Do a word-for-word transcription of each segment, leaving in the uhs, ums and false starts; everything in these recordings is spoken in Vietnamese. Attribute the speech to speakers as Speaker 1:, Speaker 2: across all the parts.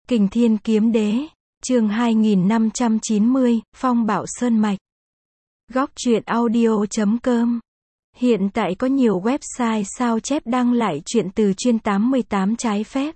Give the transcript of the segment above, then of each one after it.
Speaker 1: Kình Thiên Kiếm Đế, chương hai nghìn năm trăm chín mươi, Phong Bạo Sơn Mạch. Góc truyện audio chấm com. Hiện tại có nhiều website sao chép đăng lại truyện từ chuyên tám mươi tám trái phép,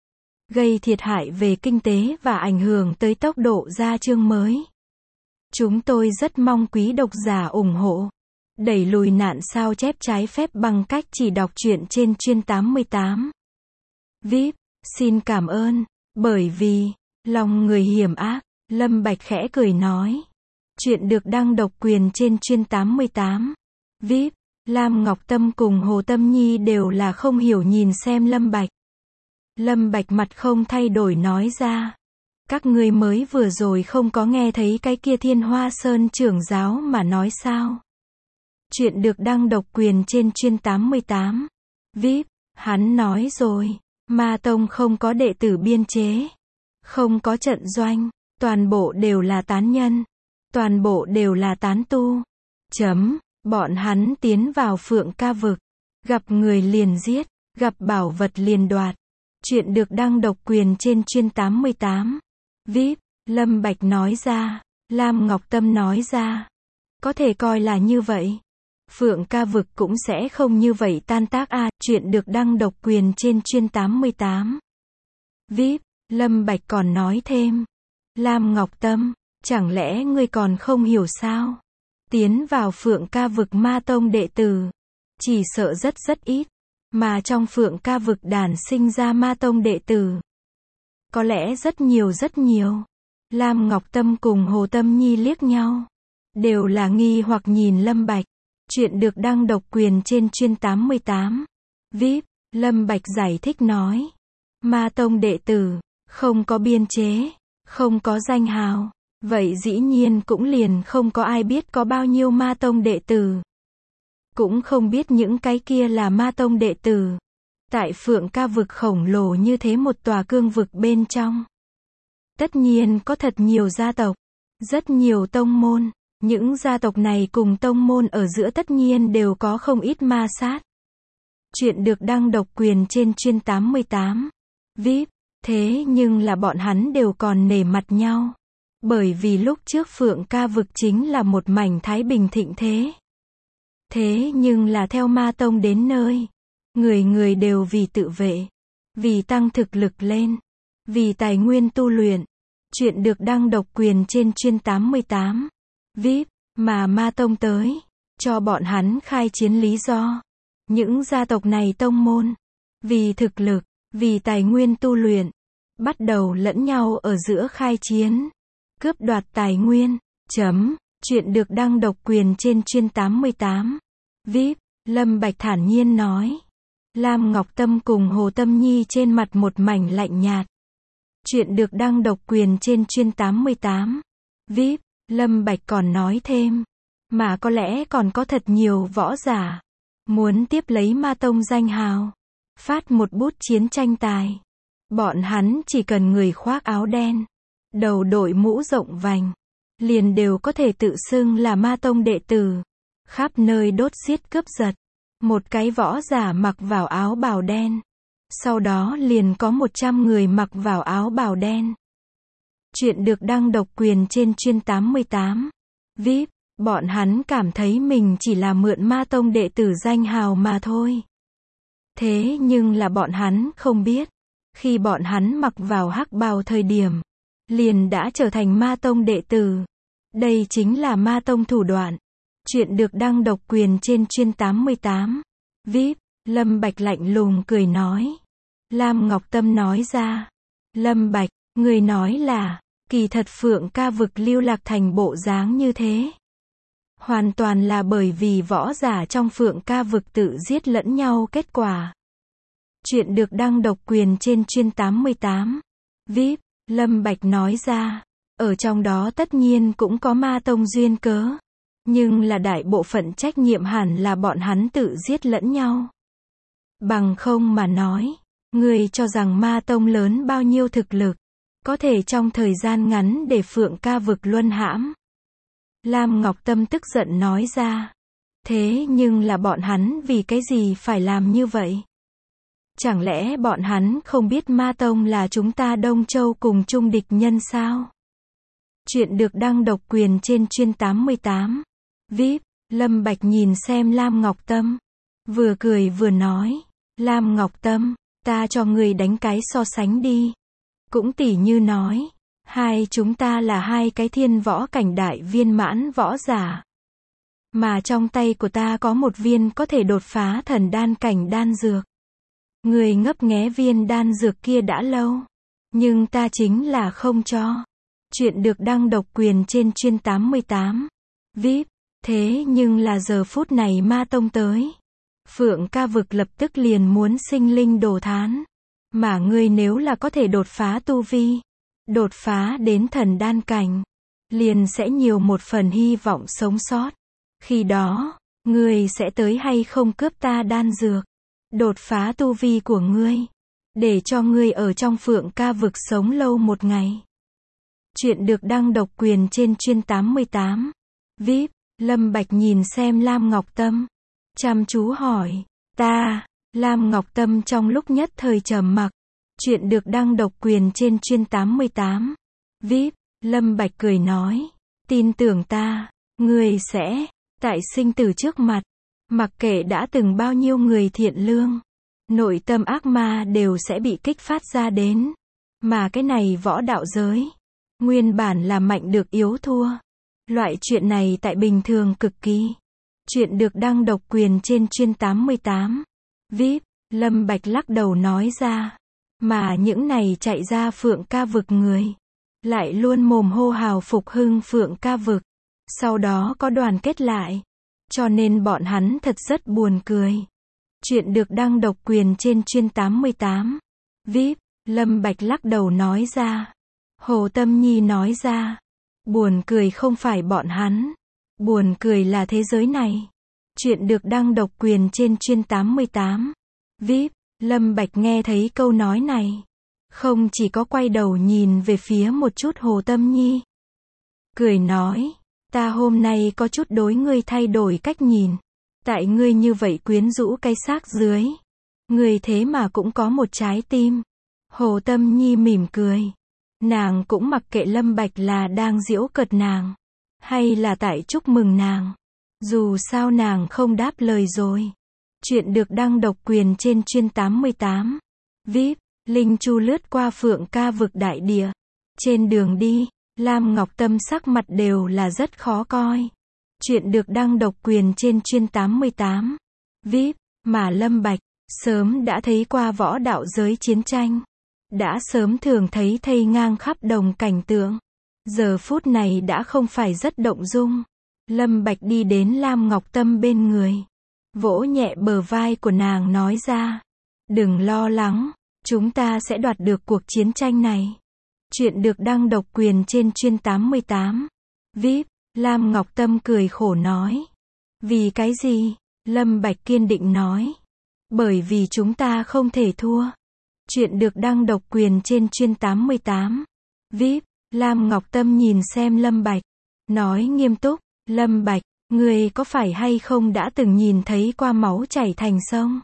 Speaker 1: gây thiệt hại về kinh tế và ảnh hưởng tới tốc độ ra chương mới. Chúng tôi rất mong quý độc giả ủng hộ, đẩy lùi nạn sao chép trái phép bằng cách chỉ đọc truyện trên chuyên tám mươi tám. vê i pê, xin cảm ơn, bởi vì, lòng người hiểm ác, Lâm Bạch khẽ cười nói. Chuyện được đăng độc quyền trên chuyên tám mươi tám. vê i pê, Lam Ngọc Tâm cùng Hồ Tâm Nhi đều là không hiểu nhìn xem Lâm Bạch. Lâm Bạch mặt không thay đổi nói ra. Các ngươi mới vừa rồi không có nghe thấy cái kia Thiên Hoa Sơn trưởng giáo mà nói sao? Chuyện được đăng độc quyền trên chuyên tám mươi tám. vê i pê, hắn nói rồi, Ma Tông không có đệ tử biên chế, không có trận doanh, toàn bộ đều là tán nhân, toàn bộ đều là tán tu. Chấm, bọn hắn tiến vào Phượng Ca vực, gặp người liền giết, gặp bảo vật liền đoạt. Chuyện được đăng độc quyền trên chuyên tám mươi tám. vê i pê, Lâm Bạch nói ra, Lam Ngọc Tâm nói ra. Có thể coi là như vậy. Phượng Ca vực cũng sẽ không như vậy tan tác a. À, chuyện được đăng độc quyền trên chuyên tám mươi tám. vê i pê, Lâm Bạch còn nói thêm. Lam Ngọc Tâm, chẳng lẽ ngươi còn không hiểu sao? Tiến vào Phượng Ca vực Ma Tông đệ tử, chỉ sợ rất rất ít. Mà trong Phượng Ca vực đản sinh ra Ma Tông đệ tử, có lẽ rất nhiều rất nhiều. Lam Ngọc Tâm cùng Hồ Tâm Nhi liếc nhau, đều là nghi hoặc nhìn Lâm Bạch. Chuyện được đăng độc quyền trên chuyên tám mươi tám. vê i pê, Lâm Bạch giải thích nói. Ma Tông đệ tử, không có biên chế, không có danh hào, vậy dĩ nhiên cũng liền không có ai biết có bao nhiêu Ma Tông đệ tử. Cũng không biết những cái kia là Ma Tông đệ tử. Tại Phượng Ca vực khổng lồ như thế một tòa cương vực bên trong, tất nhiên có thật nhiều gia tộc, rất nhiều tông môn. Những gia tộc này cùng tông môn ở giữa tất nhiên đều có không ít ma sát. Chuyện được đăng độc quyền trên chuyên tám mươi tám. vê i pê, thế nhưng là bọn hắn đều còn nể mặt nhau. Bởi vì lúc trước Phượng Ca vực chính là một mảnh thái bình thịnh thế. Thế nhưng là theo Ma Tông đến nơi, người người đều vì tự vệ, vì tăng thực lực lên, vì tài nguyên tu luyện. Chuyện được đăng độc quyền trên chuyên tám mươi tám. vê i pê, mà Ma Tông tới, cho bọn hắn khai chiến lý do. Những gia tộc này tông môn, vì thực lực, vì tài nguyên tu luyện, bắt đầu lẫn nhau ở giữa khai chiến, cướp đoạt tài nguyên. Chấm, chuyện được đăng độc quyền trên chuyên tám mươi tám. vê i pê, Lâm Bạch thản nhiên nói. Lam Ngọc Tâm cùng Hồ Tâm Nhi trên mặt một mảnh lạnh nhạt. Chuyện được đăng độc quyền trên chuyên tám mươi tám. vê i pê, Lâm Bạch còn nói thêm, mà có lẽ còn có thật nhiều võ giả muốn tiếp lấy Ma Tông danh hào, phát một bút chiến tranh tài. Bọn hắn chỉ cần người khoác áo đen, đầu đội mũ rộng vành, liền đều có thể tự xưng là Ma Tông đệ tử, khắp nơi đốt giết cướp giật. Một cái võ giả mặc vào áo bào đen, sau đó liền có một trăm người mặc vào áo bào đen. Chuyện được đăng độc quyền trên chuyên tám mươi tám. vê i pê, bọn hắn cảm thấy mình chỉ là mượn Ma Tông đệ tử danh hào mà thôi. Thế nhưng là bọn hắn không biết, khi bọn hắn mặc vào hắc bào thời điểm, liền đã trở thành Ma Tông đệ tử. Đây chính là Ma Tông thủ đoạn. Chuyện được đăng độc quyền trên chuyên tám mươi tám. vê i pê, Lâm Bạch lạnh lùng cười nói. Lam Ngọc Tâm nói ra. Lâm Bạch, người nói là, kỳ thật Phượng Ca vực lưu lạc thành bộ dáng như thế, hoàn toàn là bởi vì võ giả trong Phượng Ca vực tự giết lẫn nhau kết quả. Chuyện được đăng độc quyền trên chuyên tám mươi tám. vê i pê, Lâm Bạch nói ra. Ở trong đó tất nhiên cũng có Ma Tông duyên cớ, nhưng là đại bộ phận trách nhiệm hẳn là bọn hắn tự giết lẫn nhau. Bằng không mà nói, người cho rằng Ma Tông lớn bao nhiêu thực lực, có thể trong thời gian ngắn để Phượng Ca vực luân hãm. Lam Ngọc Tâm tức giận nói ra. Thế nhưng là bọn hắn vì cái gì phải làm như vậy? Chẳng lẽ bọn hắn không biết Ma Tông là chúng ta Đông Châu cùng chung địch nhân sao? Chuyện được đăng độc quyền trên chuyên tám mươi tám. vê i pê, Lâm Bạch nhìn xem Lam Ngọc Tâm. Vừa cười vừa nói. Lam Ngọc Tâm, ta cho người đánh cái so sánh đi. Cũng tỉ như nói. Hai chúng ta là hai cái thiên võ cảnh đại viên mãn võ giả. Mà trong tay của ta có một viên có thể đột phá thần đan cảnh đan dược. Người ngấp nghé viên đan dược kia đã lâu. Nhưng ta chính là không cho. Chuyện được đăng độc quyền trên chuyên tám mươi tám. vê i pê, thế nhưng là giờ phút này Ma Tông tới. Phượng Ca Vực lập tức liền muốn sinh linh đồ thán. Mà ngươi nếu là có thể đột phá tu vi, đột phá đến thần đan cảnh, liền sẽ nhiều một phần hy vọng sống sót. Khi đó, ngươi sẽ tới hay không cướp ta đan dược, đột phá tu vi của ngươi, để cho ngươi ở trong Phượng Ca Vực sống lâu một ngày. Chuyện được đăng độc quyền trên chuyên tám mươi tám. vê i pê, Lâm Bạch nhìn xem Lam Ngọc Tâm. Chăm chú hỏi. Ta, Lam Ngọc Tâm trong lúc nhất thời trầm mặc. Chuyện được đăng độc quyền trên chuyên tám mươi tám. vê i pê, Lâm Bạch cười nói. Tin tưởng ta, ngươi sẽ, tại sinh tử trước mặt, mặc kệ đã từng bao nhiêu người thiện lương, nội tâm ác ma đều sẽ bị kích phát ra đến. Mà cái này võ đạo giới, nguyên bản là mạnh được yếu thua. Loại chuyện này tại bình thường cực kỳ. Chuyện được đăng độc quyền trên chuyên tám mươi tám. vê i pê, Lâm Bạch lắc đầu nói ra. Mà những này chạy ra Phượng Ca Vực người, lại luôn mồm hô hào phục hưng Phượng Ca Vực. Sau đó có đoàn kết lại. Cho nên bọn hắn thật rất buồn cười. Chuyện được đăng độc quyền trên chuyên tám mươi tám. vê i pê, Lâm Bạch lắc đầu nói ra. Hồ Tâm Nhi nói ra. Buồn cười không phải bọn hắn. Buồn cười là thế giới này. Chuyện được đăng độc quyền trên chuyên tám mươi tám. vê i pê, Lâm Bạch nghe thấy câu nói này. Không chỉ có quay đầu nhìn về phía một chút Hồ Tâm Nhi. Cười nói. Ta hôm nay có chút đối ngươi thay đổi cách nhìn. Tại ngươi như vậy quyến rũ cái xác dưới. Ngươi thế mà cũng có một trái tim. Hồ Tâm Nhi mỉm cười. Nàng cũng mặc kệ Lâm Bạch là đang giễu cợt nàng, hay là tại chúc mừng nàng. Dù sao nàng không đáp lời rồi. Chuyện được đăng độc quyền trên chuyên tám mươi tám. vê i pê, Linh Chu lướt qua Phượng Ca Vực đại địa. Trên đường đi, Lam Ngọc Tâm sắc mặt đều là rất khó coi. Chuyện được đăng độc quyền trên chuyên tám mươi tám. vê i pê, mà Lâm Bạch, sớm đã thấy qua võ đạo giới chiến tranh. Đã sớm thường thấy thây ngang khắp đồng cảnh tượng. Giờ phút này đã không phải rất động dung. Lâm Bạch đi đến Lam Ngọc Tâm bên người. Vỗ nhẹ bờ vai của nàng nói ra. Đừng lo lắng, chúng ta sẽ đoạt được cuộc chiến tranh này. Chuyện được đăng độc quyền trên chuyên tám mươi tám. vê i pê, Lam Ngọc Tâm cười khổ nói. Vì cái gì? Lâm Bạch kiên định nói. Bởi vì chúng ta không thể thua. Chuyện được đăng độc quyền trên chuyên tám mươi tám. vê i pê, Lam Ngọc Tâm nhìn xem Lâm Bạch. Nói nghiêm túc. Lâm Bạch, ngươi có phải hay không đã từng nhìn thấy qua máu chảy thành sông?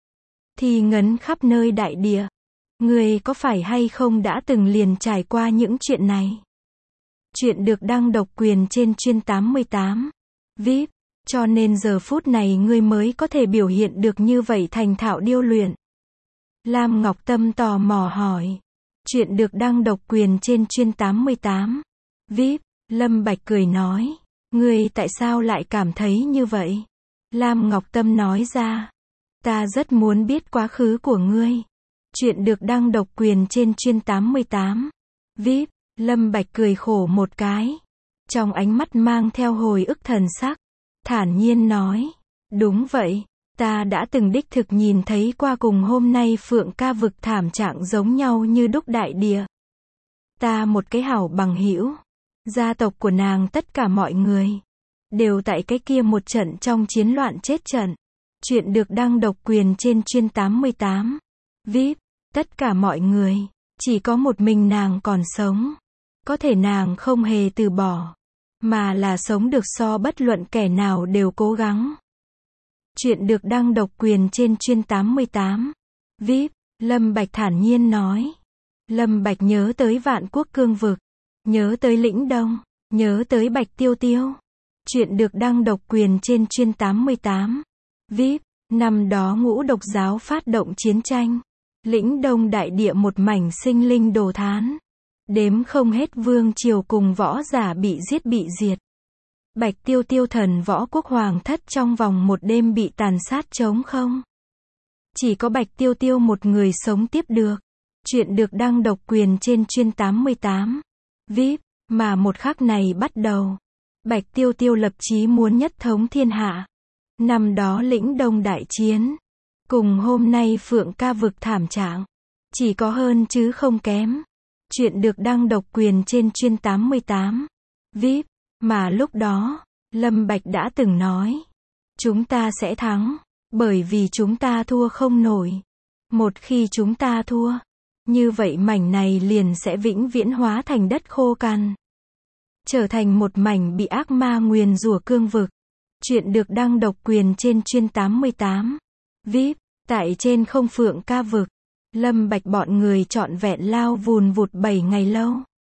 Speaker 1: Thì ngấn khắp nơi đại địa. Ngươi có phải hay không đã từng liền trải qua những chuyện này? Chuyện được đăng độc quyền trên chuyên tám mươi tám. vê i pê, cho nên giờ phút này ngươi mới có thể biểu hiện được như vậy thành thạo điêu luyện. Lam Ngọc Tâm tò mò hỏi. Chuyện được đăng độc quyền trên chuyên tám mươi tám. vê i pê, Lâm Bạch cười nói. Ngươi tại sao lại cảm thấy như vậy? Lam Ngọc Tâm nói ra. Ta rất muốn biết quá khứ của ngươi. Chuyện được đăng độc quyền trên chuyên tám mươi tám. vê i pê, Lâm Bạch cười khổ một cái. Trong ánh mắt mang theo hồi ức thần sắc. Thản nhiên nói. Đúng vậy. Ta đã từng đích thực nhìn thấy qua cùng hôm nay Phượng Ca Vực thảm trạng giống nhau như đúc đại địa. Ta một cái hảo bằng hữu. Gia tộc của nàng tất cả mọi người. Đều tại cái kia một trận trong chiến loạn chết trận. Chuyện được đăng độc quyền trên chuyên tám mươi tám. vê i pê, tất cả mọi người. Chỉ có một mình nàng còn sống. Có thể nàng không hề từ bỏ. Mà là sống được so bất luận kẻ nào đều cố gắng. Chuyện được đăng độc quyền trên chuyên tám mươi tám. vê i pê, Lâm Bạch thản nhiên nói. Lâm Bạch nhớ tới Vạn Quốc Cương Vực, nhớ tới Lĩnh Đông, nhớ tới Bạch Tiêu Tiêu. Chuyện được đăng độc quyền trên chuyên tám mươi tám. vê i pê, năm đó Ngũ Độc giáo phát động chiến tranh. Lĩnh Đông đại địa một mảnh sinh linh đồ thán. Đếm không hết vương triều cùng võ giả bị giết bị diệt. Bạch Tiêu Tiêu thần võ quốc hoàng thất trong vòng một đêm bị tàn sát trống không. Chỉ có Bạch Tiêu Tiêu một người sống tiếp được. Chuyện được đăng độc quyền trên chuyên tám mươi tám. vê i pê, mà một khắc này bắt đầu. Bạch Tiêu Tiêu lập chí muốn nhất thống thiên hạ. Năm đó Lĩnh Đông đại chiến. Cùng hôm nay Phượng Ca vực thảm trạng. Chỉ có hơn chứ không kém. Chuyện được đăng độc quyền trên chuyên tám mươi tám. vê i pê, mà lúc đó, Lâm Bạch đã từng nói. Chúng ta sẽ thắng. Bởi vì chúng ta thua không nổi. Một khi chúng ta thua, như vậy mảnh này liền sẽ vĩnh viễn hóa thành đất khô cằn. Trở thành một mảnh bị ác ma nguyền rủa cương vực. Chuyện được đăng độc quyền trên chuyên tám mươi tám. vê i pê, tại trên không Phượng Ca vực. Lâm Bạch bọn người trọn vẹn lao vùn vụt bảy ngày lâu.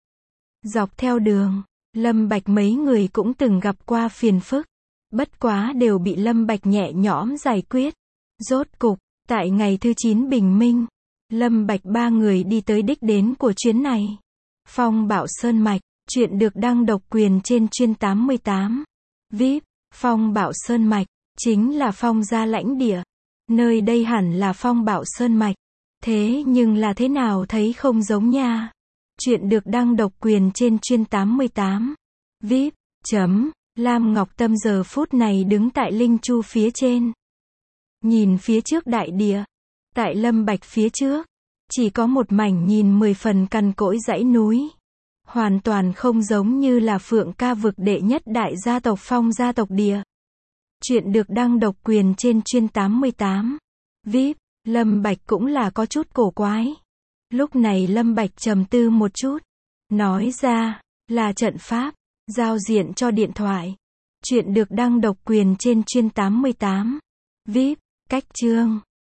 Speaker 1: Dọc theo đường, Lâm Bạch mấy người cũng từng gặp qua phiền phức. Bất quá đều bị Lâm Bạch nhẹ nhõm giải quyết. Rốt cục, tại ngày thứ chín bình minh, Lâm Bạch ba người đi tới đích đến của chuyến này. Phong Bảo Sơn Mạch, chuyện được đăng độc quyền trên chuyên tám mươi tám. vê i pê, Phong Bảo Sơn Mạch, chính là Phong gia lãnh địa. Nơi đây hẳn là Phong Bảo Sơn Mạch. Thế nhưng là thế nào thấy không giống nha. Chuyện được đăng độc quyền trên chuyên tám mươi tám. vê i pê, chấm, Lam Ngọc Tâm giờ phút này đứng tại Linh Chu phía trên. Nhìn phía trước đại địa. Tại Lâm Bạch phía trước. Chỉ có một mảnh nhìn mười phần cằn cỗi dãy núi. Hoàn toàn không giống như là Phượng Ca vực đệ nhất đại gia tộc Phong gia tộc địa. Chuyện được đăng độc quyền trên chuyên tám mươi tám. vê i pê, Lâm Bạch cũng là có chút cổ quái. Lúc này Lâm Bạch trầm tư một chút. Nói ra, là trận pháp, giao diện cho điện thoại. Chuyện được đăng độc quyền trên chuyên tám mươi tám. vê i pê, cách chương.